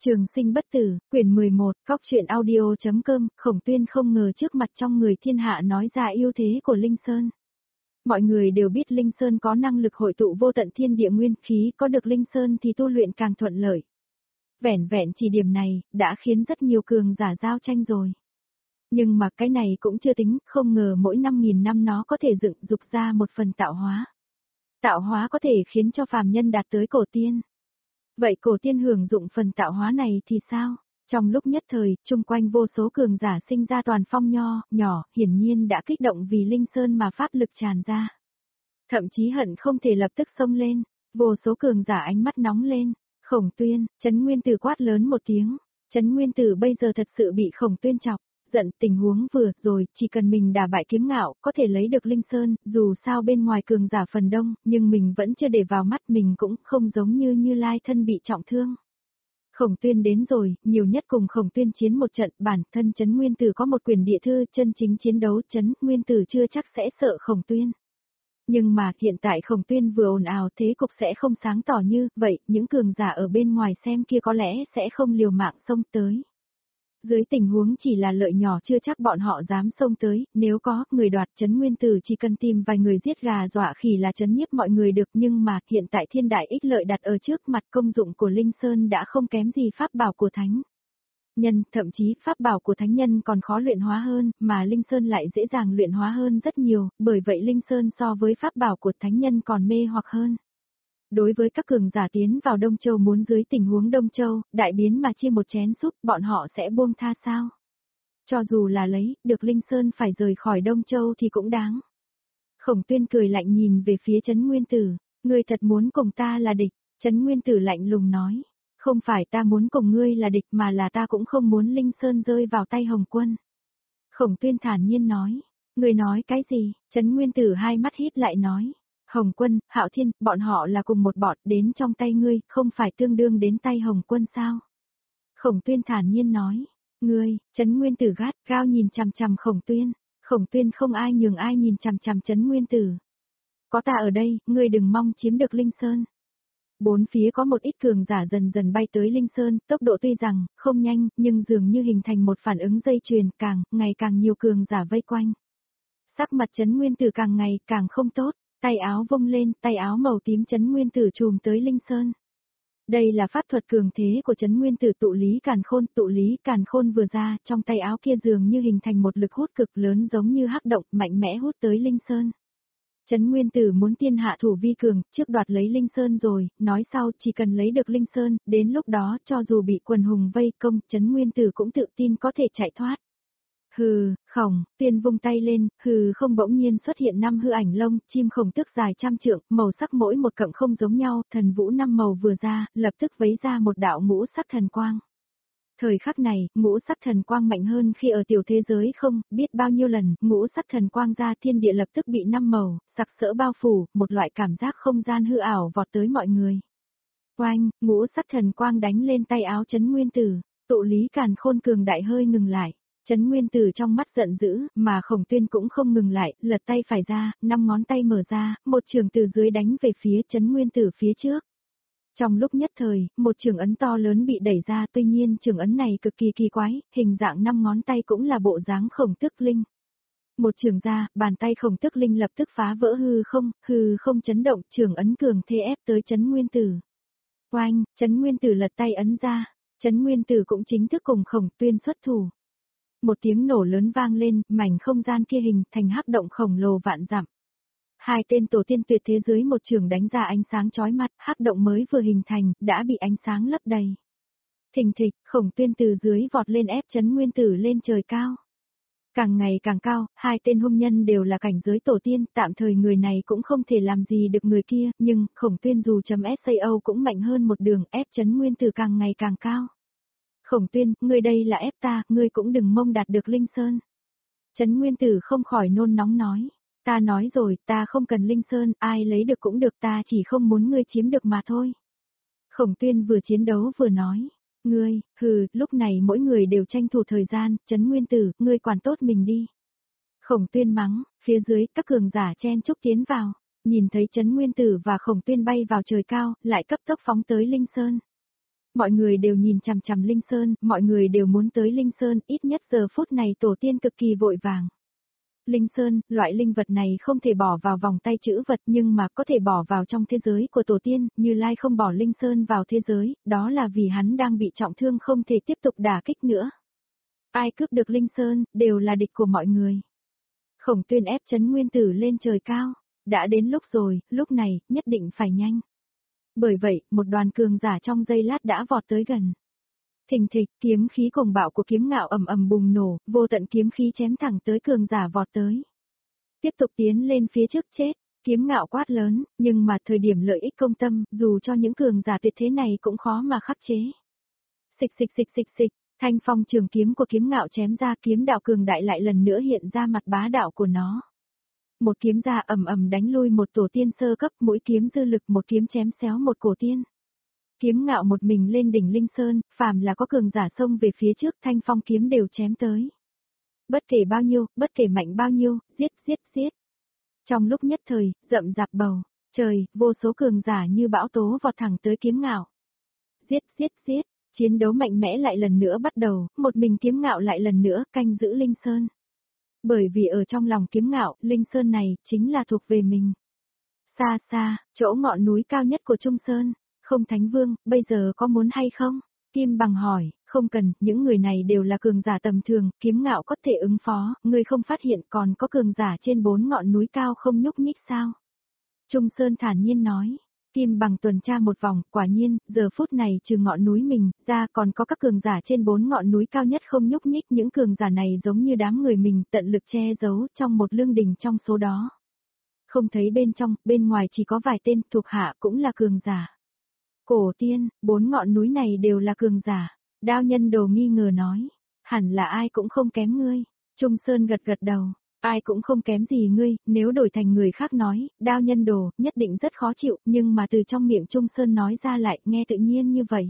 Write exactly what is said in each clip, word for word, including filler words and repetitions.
Trường sinh bất tử, quyển mười một, Cóc truyện audio.com, Khổng Tuyên không ngờ trước mặt trong người thiên hạ nói ra ưu thế của Linh Sơn. Mọi người đều biết Linh Sơn có năng lực hội tụ vô tận thiên địa nguyên khí, có được Linh Sơn thì tu luyện càng thuận lợi. Vẻn vẹn chỉ điểm này, đã khiến rất nhiều cường giả giao tranh rồi. Nhưng mà cái này cũng chưa tính, không ngờ mỗi năm nghìn năm nó có thể dựng dục ra một phần tạo hóa. Tạo hóa có thể khiến cho phàm nhân đạt tới cổ tiên. Vậy cổ tiên hưởng dụng phần tạo hóa này thì sao? Trong lúc nhất thời, chung quanh vô số cường giả sinh ra toàn phong nho, nhỏ, hiển nhiên đã kích động vì Linh Sơn mà pháp lực tràn ra. Thậm chí hận không thể lập tức xông lên, vô số cường giả ánh mắt nóng lên. Khổng Tuyên, Trấn Nguyên Tử quát lớn một tiếng. Trấn Nguyên Tử bây giờ thật sự bị Khổng Tuyên chọc, giận tình huống vừa rồi, chỉ cần mình đả bại Kiếm Ngạo, có thể lấy được Linh Sơn, dù sao bên ngoài cường giả phần đông, nhưng mình vẫn chưa để vào mắt, mình cũng không giống như Như Lai thân bị trọng thương. Khổng Tuyên đến rồi, nhiều nhất cùng Khổng Tuyên chiến một trận, bản thân Trấn Nguyên Tử có một quyền địa thư, chân chính chiến đấu, Trấn Nguyên Tử chưa chắc sẽ sợ Khổng Tuyên. Nhưng mà hiện tại Khổng Tuyên vừa ồn ào, thế cục sẽ không sáng tỏ như vậy, những cường giả ở bên ngoài xem kia có lẽ sẽ không liều mạng xông tới. Dưới tình huống chỉ là lợi nhỏ chưa chắc bọn họ dám xông tới, nếu có, người đoạt Trấn Nguyên Tử chỉ cần tìm vài người giết gà dọa khỉ là trấn nhiếp mọi người được, nhưng mà hiện tại thiên đại ích lợi đặt ở trước mặt, công dụng của Linh Sơn đã không kém gì pháp bảo của thánh nhân, thậm chí pháp bảo của thánh nhân còn khó luyện hóa hơn, mà Linh Sơn lại dễ dàng luyện hóa hơn rất nhiều, bởi vậy Linh Sơn so với pháp bảo của thánh nhân còn mê hoặc hơn. Đối với các cường giả tiến vào Đông Châu muốn dưới tình huống Đông Châu, đại biến mà chia một chén súp, bọn họ sẽ buông tha sao? Cho dù là lấy, được Linh Sơn phải rời khỏi Đông Châu thì cũng đáng. Khổng Tuyên cười lạnh nhìn về phía Trấn Nguyên Tử, ngươi thật muốn cùng ta là địch, Trấn Nguyên Tử lạnh lùng nói, không phải ta muốn cùng ngươi là địch mà là ta cũng không muốn Linh Sơn rơi vào tay Hồng Quân. Khổng Tuyên thản nhiên nói, ngươi nói cái gì? Trấn Nguyên Tử hai mắt híp lại nói. Hồng Quân, Hạo Thiên, bọn họ là cùng một bọn, đến trong tay ngươi, không phải tương đương đến tay Hồng Quân sao? Khổng Tuyên thản nhiên nói, ngươi, Trấn Nguyên Tử gắt gao nhìn chằm chằm Khổng Tuyên, Khổng Tuyên không ai nhường ai nhìn chằm chằm Trấn Nguyên Tử. Có ta ở đây, ngươi đừng mong chiếm được Linh Sơn. Bốn phía có một ít cường giả dần dần bay tới Linh Sơn, tốc độ tuy rằng không nhanh, nhưng dường như hình thành một phản ứng dây chuyền, càng ngày càng nhiều cường giả vây quanh. Sắc mặt Trấn Nguyên Tử càng ngày càng không tốt. Tay áo vung lên, tay áo màu tím Trấn Nguyên Tử chùm tới Linh Sơn. Đây là pháp thuật cường thế của Trấn Nguyên Tử tụ lý càn khôn, tụ lý càn khôn vừa ra, trong tay áo kia dường như hình thành một lực hút cực lớn giống như hắc động, mạnh mẽ hút tới Linh Sơn. Trấn Nguyên Tử muốn tiên hạ thủ vi cường, trước đoạt lấy Linh Sơn rồi, nói sau chỉ cần lấy được Linh Sơn, đến lúc đó cho dù bị quần hùng vây công, Trấn Nguyên Tử cũng tự tin có thể chạy thoát. Hừ, Khổng Tuyên vung tay lên, hừ không bỗng nhiên xuất hiện năm hư ảnh lông, chim khổng tước dài trăm trượng, màu sắc mỗi một cọng không giống nhau, thần vũ năm màu vừa ra, lập tức vấy ra một đạo ngũ sắc thần quang. Thời khắc này, ngũ sắc thần quang mạnh hơn khi ở tiểu thế giới không, biết bao nhiêu lần, ngũ sắc thần quang ra thiên địa lập tức bị năm màu, sặc sỡ bao phủ, một loại cảm giác không gian hư ảo vọt tới mọi người. Oanh, ngũ sắc thần quang đánh lên tay áo Trấn Nguyên Tử, tụ lý càn khôn cường đại hơi ngừng lại. Trấn Nguyên Tử trong mắt giận dữ, mà Khổng Tuyên cũng không ngừng lại, lật tay phải ra, năm ngón tay mở ra, một trường từ dưới đánh về phía Trấn Nguyên Tử phía trước. Trong lúc nhất thời, một trường ấn to lớn bị đẩy ra, tuy nhiên trường ấn này cực kỳ kỳ quái, hình dạng năm ngón tay cũng là bộ dáng Khổng Tước Linh. Một trường ra, bàn tay Khổng Tước Linh lập tức phá vỡ hư không, hư không chấn động, trường ấn cường thế ép tới Trấn Nguyên Tử. Oanh, Trấn Nguyên Tử lật tay ấn ra, Trấn Nguyên Tử cũng chính thức cùng Khổng Tuyên xuất thủ. Một tiếng nổ lớn vang lên, mảnh không gian kia hình thành hắc động khổng lồ vạn dặm. Hai tên tổ tiên tuyệt thế dưới một trường đánh ra ánh sáng chói mắt, hắc động mới vừa hình thành, đã bị ánh sáng lấp đầy. Thình thịch, Khổng Tuyên từ dưới vọt lên ép Trấn Nguyên Tử lên trời cao. Càng ngày càng cao, hai tên hung nhân đều là cảnh giới tổ tiên, tạm thời người này cũng không thể làm gì được người kia, nhưng Khổng Tuyên dù chấm sao cũng mạnh hơn một đường, ép Trấn Nguyên Tử càng ngày càng cao. Khổng Tuyên, ngươi đây là ép ta, ngươi cũng đừng mong đạt được Linh Sơn. Trấn Nguyên Tử không khỏi nôn nóng nói, ta nói rồi, ta không cần Linh Sơn, ai lấy được cũng được, ta chỉ không muốn ngươi chiếm được mà thôi. Khổng Tuyên vừa chiến đấu vừa nói, ngươi, hừ, lúc này mỗi người đều tranh thủ thời gian, Trấn Nguyên Tử, ngươi quản tốt mình đi. Khổng Tuyên mắng, phía dưới các cường giả chen chúc tiến vào, nhìn thấy Trấn Nguyên Tử và Khổng Tuyên bay vào trời cao, lại cấp tốc phóng tới Linh Sơn. Mọi người đều nhìn chằm chằm Linh Sơn, mọi người đều muốn tới Linh Sơn, ít nhất giờ phút này tổ tiên cực kỳ vội vàng. Linh Sơn, loại linh vật này không thể bỏ vào vòng tay chữ vật nhưng mà có thể bỏ vào trong thế giới của tổ tiên, Như Lai không bỏ Linh Sơn vào thế giới, đó là vì hắn đang bị trọng thương không thể tiếp tục đả kích nữa. Ai cướp được Linh Sơn, đều là địch của mọi người. Khổng Tuyên ép Trấn Nguyên Tử lên trời cao, đã đến lúc rồi, lúc này, nhất định phải nhanh. Bởi vậy, một đoàn cường giả trong giây lát đã vọt tới gần. Thình thịch, kiếm khí cuồng bạo của kiếm ngạo ầm ầm bùng nổ, vô tận kiếm khí chém thẳng tới cường giả vọt tới. Tiếp tục tiến lên phía trước chết, kiếm ngạo quát lớn, nhưng mà thời điểm lợi ích công tâm, dù cho những cường giả tuyệt thế này cũng khó mà khắc chế. Xịch xịch xịch xịch xịch, thanh phong trường kiếm của kiếm ngạo chém ra, kiếm đạo cường đại lại lần nữa hiện ra mặt bá đạo của nó. Một kiếm ra ầm ầm đánh lui một tổ tiên sơ cấp, mũi kiếm dư lực một kiếm chém xéo một cổ tiên. Kiếm ngạo một mình lên đỉnh Linh Sơn, phàm là có cường giả xông về phía trước thanh phong kiếm đều chém tới. Bất kể bao nhiêu, bất kể mạnh bao nhiêu, giết giết giết. Trong lúc nhất thời, rậm rạp bầu, trời, vô số cường giả như bão tố vọt thẳng tới kiếm ngạo. Giết giết giết, chiến đấu mạnh mẽ lại lần nữa bắt đầu, một mình kiếm ngạo lại lần nữa canh giữ Linh Sơn. Bởi vì ở trong lòng kiếm ngạo, Linh Sơn này, chính là thuộc về mình. Xa xa, chỗ ngọn núi cao nhất của Trung Sơn, không Thánh Vương, bây giờ có muốn hay không? Kim Bằng hỏi, không cần, những người này đều là cường giả tầm thường, kiếm ngạo có thể ứng phó, ngươi không phát hiện còn có cường giả trên bốn ngọn núi cao không nhúc nhích sao? Trung Sơn thản nhiên nói. Kim Bằng tuần tra một vòng, quả nhiên, giờ phút này trừ ngọn núi mình, ra còn có các cường giả trên bốn ngọn núi cao nhất không nhúc nhích, những cường giả này giống như đám người mình tận lực che giấu trong một lương đình trong số đó. Không thấy bên trong, bên ngoài chỉ có vài tên thuộc hạ cũng là cường giả. Cổ tiên, bốn ngọn núi này đều là cường giả, Đao Nhân Đồ nghi ngờ nói, hẳn là ai cũng không kém ngươi. Trung Sơn gật gật đầu. Ai cũng không kém gì ngươi, nếu đổi thành người khác nói, Đao Nhân Đồ, nhất định rất khó chịu, nhưng mà từ trong miệng Trung Sơn nói ra lại, nghe tự nhiên như vậy.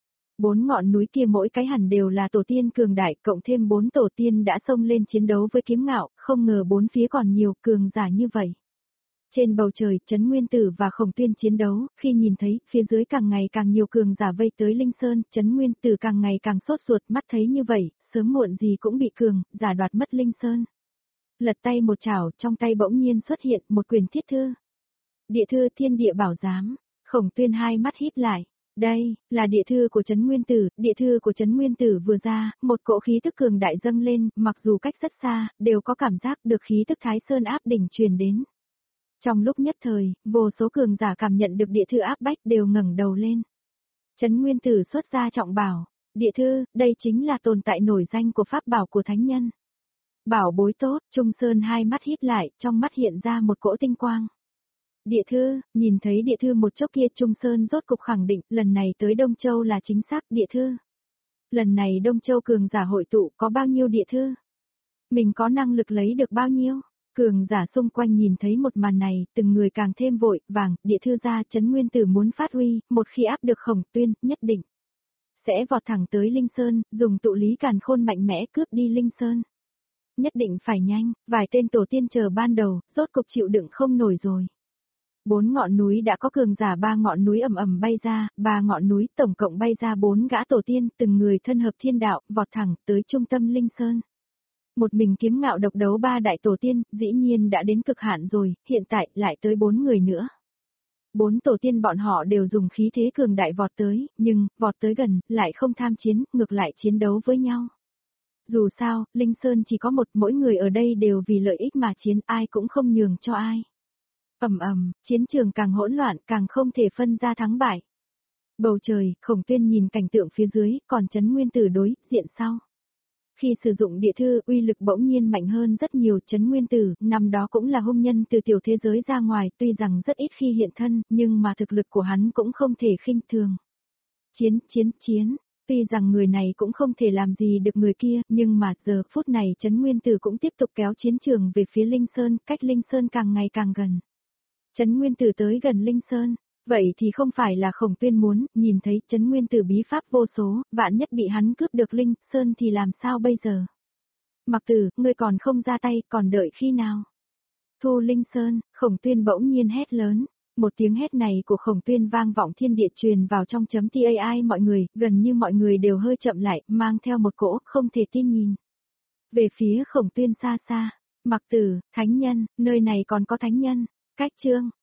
Bốn ngọn núi kia mỗi cái hẳn đều là tổ tiên cường đại, cộng thêm bốn tổ tiên đã xông lên chiến đấu với kiếm ngạo, không ngờ bốn phía còn nhiều cường giả như vậy. Trên bầu trời, Trấn Nguyên Tử và Khổng Tuyên chiến đấu, khi nhìn thấy, phía dưới càng ngày càng nhiều cường giả vây tới Linh Sơn, Trấn Nguyên Tử càng ngày càng sốt ruột, mắt thấy như vậy, sớm muộn gì cũng bị cường, giả đoạt mất Linh Sơn. Lật tay một chảo, trong tay bỗng nhiên xuất hiện một quyển thiết thư. Địa thư Thiên Địa Bảo Giám, Khổng Tuyên hai mắt híp lại. Đây, là địa thư của Trấn Nguyên Tử, địa thư của Trấn Nguyên Tử vừa ra, một cỗ khí tức cường đại dâng lên, mặc dù cách rất xa, đều có cảm giác được khí tức Thái Sơn áp đỉnh truyền đến. Trong lúc nhất thời, vô số cường giả cảm nhận được địa thư áp bách đều ngẩng đầu lên. Trấn Nguyên Tử xuất ra trọng bảo, địa thư, đây chính là tồn tại nổi danh của pháp bảo của thánh nhân. Bảo bối tốt, Trung Sơn hai mắt híp lại, trong mắt hiện ra một cỗ tinh quang. Địa thư, nhìn thấy địa thư một chốc kia Trung Sơn rốt cục khẳng định, lần này tới Đông Châu là chính xác địa thư. Lần này Đông Châu cường giả hội tụ có bao nhiêu địa thư? Mình có năng lực lấy được bao nhiêu? Cường giả xung quanh nhìn thấy một màn này, từng người càng thêm vội, vàng, địa thư ra Trấn Nguyên Tử muốn phát huy, một khi áp được Khổng Tuyên, nhất định sẽ vọt thẳng tới Linh Sơn, dùng tụ lý càn khôn mạnh mẽ cướp đi Linh Sơn. Nhất định phải nhanh, vài tên tổ tiên chờ ban đầu, rốt cục chịu đựng không nổi rồi. Bốn ngọn núi đã có cường giả ba ngọn núi ầm ầm bay ra, ba ngọn núi tổng cộng bay ra bốn gã tổ tiên, từng người thân hợp thiên đạo, vọt thẳng tới trung tâm Linh Sơn. Một mình kiếm ngạo độc đấu ba đại tổ tiên, dĩ nhiên đã đến cực hạn rồi, hiện tại lại tới bốn người nữa. Bốn tổ tiên bọn họ đều dùng khí thế cường đại vọt tới, nhưng, vọt tới gần, lại không tham chiến, ngược lại chiến đấu với nhau. Dù sao, Linh Sơn chỉ có một, mỗi người ở đây đều vì lợi ích mà chiến, ai cũng không nhường cho ai. Ầm ầm, chiến trường càng hỗn loạn, càng không thể phân ra thắng bại. Bầu trời, Khổng Tuyên nhìn cảnh tượng phía dưới, còn Trấn Nguyên Tử đối diện sau. Khi sử dụng địa thư, uy lực bỗng nhiên mạnh hơn rất nhiều. Trấn Nguyên Tử, năm đó cũng là hung nhân từ tiểu thế giới ra ngoài, tuy rằng rất ít khi hiện thân, nhưng mà thực lực của hắn cũng không thể khinh thường. Chiến, chiến, chiến. Tuy rằng người này cũng không thể làm gì được người kia, nhưng mà giờ phút này Trấn Nguyên Tử cũng tiếp tục kéo chiến trường về phía Linh Sơn, cách Linh Sơn càng ngày càng gần. Trấn Nguyên Tử tới gần Linh Sơn, vậy thì không phải là Khổng Tuyên muốn, nhìn thấy Trấn Nguyên Tử bí pháp vô số, vạn nhất bị hắn cướp được Linh Sơn thì làm sao bây giờ? Mặc Tử, ngươi còn không ra tay, còn đợi khi nào? Thu Linh Sơn, Khổng Tuyên bỗng nhiên hét lớn, Một tiếng hét này của Khổng Tuyên vang vọng thiên địa truyền vào trong chấm tai mọi người, gần như mọi người đều hơi chậm lại, mang theo một cỗ không thể tin nhìn. Về phía Khổng Tuyên xa xa, Mặc Tử, thánh nhân, nơi này còn có thánh nhân, cách chương.